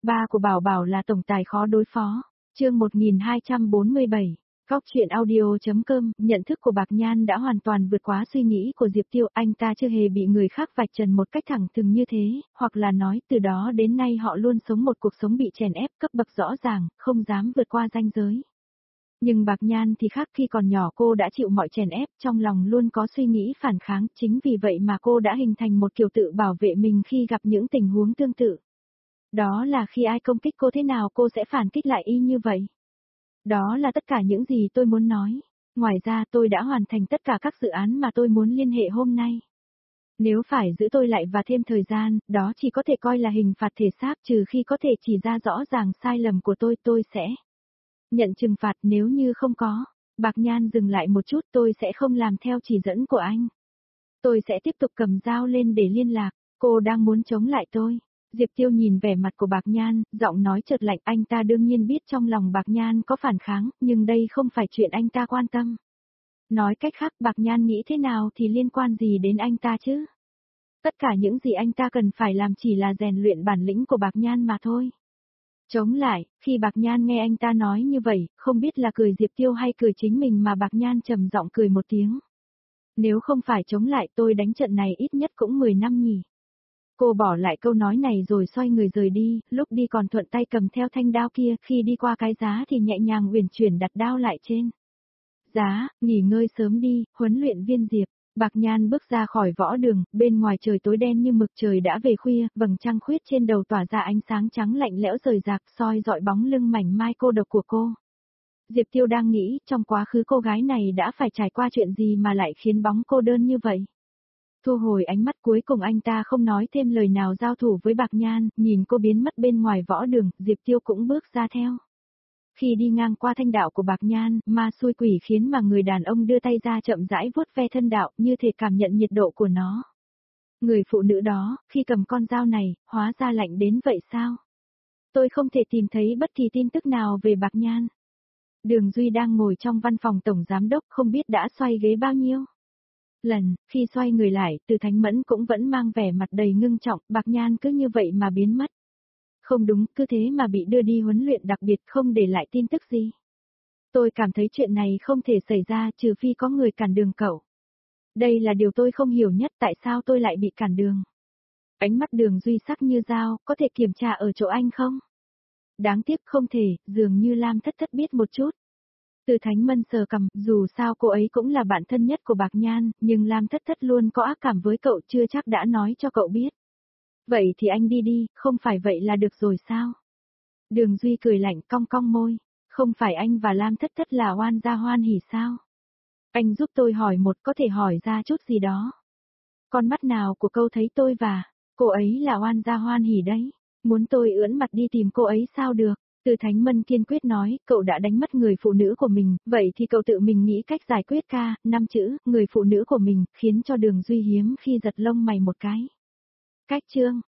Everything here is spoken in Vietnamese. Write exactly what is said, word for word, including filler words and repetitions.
Ba của Bảo Bảo là tổng tài khó đối phó. Chương một nghìn hai trăm bốn mươi bảy. Góc truyện audio.com. Nhận thức của Bạc Nhan đã hoàn toàn vượt quá suy nghĩ của Diệp Tiêu, anh ta chưa hề bị người khác vạch trần một cách thẳng thừng như thế, hoặc là nói từ đó đến nay họ luôn sống một cuộc sống bị chèn ép cấp bậc rõ ràng, không dám vượt qua ranh giới. Nhưng Bạc Nhan thì khác, khi còn nhỏ cô đã chịu mọi chèn ép, trong lòng luôn có suy nghĩ phản kháng, chính vì vậy mà cô đã hình thành một kiểu tự bảo vệ mình khi gặp những tình huống tương tự. Đó là khi ai công kích cô thế nào cô sẽ phản kích lại y như vậy. Đó là tất cả những gì tôi muốn nói. Ngoài ra tôi đã hoàn thành tất cả các dự án mà tôi muốn liên hệ hôm nay. Nếu phải giữ tôi lại và thêm thời gian, đó chỉ có thể coi là hình phạt thể xác, trừ khi có thể chỉ ra rõ ràng sai lầm của tôi, tôi sẽ nhận trừng phạt. Nếu như không có, Bạc Nhan dừng lại một chút, tôi sẽ không làm theo chỉ dẫn của anh. Tôi sẽ tiếp tục cầm dao lên để liên lạc. Cô đang muốn chống lại tôi. Diệp Tiêu nhìn vẻ mặt của Bạc Nhan, giọng nói chợt lạnh, anh ta đương nhiên biết trong lòng Bạc Nhan có phản kháng, nhưng đây không phải chuyện anh ta quan tâm. Nói cách khác, Bạc Nhan nghĩ thế nào thì liên quan gì đến anh ta chứ? Tất cả những gì anh ta cần phải làm chỉ là rèn luyện bản lĩnh của Bạc Nhan mà thôi. Chống lại, khi Bạc Nhan nghe anh ta nói như vậy, không biết là cười Diệp Tiêu hay cười chính mình mà Bạc Nhan trầm giọng cười một tiếng. Nếu không phải chống lại tôi đánh trận này ít nhất cũng mười năm nhỉ. Cô bỏ lại câu nói này rồi xoay người rời đi, lúc đi còn thuận tay cầm theo thanh đao kia, khi đi qua cái giá thì nhẹ nhàng uyển chuyển đặt đao lại trên giá. Nghỉ ngơi sớm đi, huấn luyện viên Diệp. Bạc Nhan bước ra khỏi võ đường, bên ngoài trời tối đen như mực, trời đã về khuya, vầng trăng khuyết trên đầu tỏa ra ánh sáng trắng lạnh lẽo rời rạc, soi dọi bóng lưng mảnh mai cô độc của cô. Diệp Tiêu đang nghĩ, trong quá khứ cô gái này đã phải trải qua chuyện gì mà lại khiến bóng cô đơn như vậy. Thu hồi ánh mắt, cuối cùng anh ta không nói thêm lời nào, giao thủ với Bạc Nhan, nhìn cô biến mất bên ngoài võ đường, Diệp Tiêu cũng bước ra theo. Khi đi ngang qua thanh đạo của Bạc Nhan, ma xui quỷ khiến mà người đàn ông đưa tay ra chậm rãi vuốt ve thân đạo, như thể cảm nhận nhiệt độ của nó. Người phụ nữ đó, khi cầm con dao này, hóa ra lạnh đến vậy sao? Tôi không thể tìm thấy bất kỳ tin tức nào về Bạc Nhan. Đường Duy đang ngồi trong văn phòng tổng giám đốc, không biết đã xoay ghế bao nhiêu lần. Khi xoay người lại, Từ Thánh Mẫn cũng vẫn mang vẻ mặt đầy ngưng trọng, Bạc Nhan cứ như vậy mà biến mất. Không đúng, cứ thế mà bị đưa đi huấn luyện đặc biệt, không để lại tin tức gì. Tôi cảm thấy chuyện này không thể xảy ra, trừ phi có người cản đường cậu. Đây là điều tôi không hiểu nhất, tại sao tôi lại bị cản đường. Ánh mắt Đường Duy sắc như dao, có thể kiểm tra ở chỗ anh không? Đáng tiếc không thể, dường như Lam Thất Thất biết một chút. Từ Thánh Mân sờ cằm, dù sao cô ấy cũng là bạn thân nhất của Bạc Nhan, nhưng Lam Thất Thất luôn có ác cảm với cậu, chưa chắc đã nói cho cậu biết. Vậy thì anh đi đi, không phải vậy là được rồi sao? Đường Duy cười lạnh, cong cong môi. Không phải anh và Lam Thất Thất là oan gia hoan hỉ sao? Anh giúp tôi hỏi một, có thể hỏi ra chút gì đó. Con mắt nào của câu thấy tôi và cô ấy là oan gia hoan hỉ đấy? Muốn tôi ưỡn mặt đi tìm cô ấy sao được? Từ Thánh Mân kiên quyết nói, cậu đã đánh mất người phụ nữ của mình, vậy thì cậu tự mình nghĩ cách giải quyết ca, năm chữ, người phụ nữ của mình, khiến cho Đường Duy hiếm khi giật lông mày một cái. Cách chương.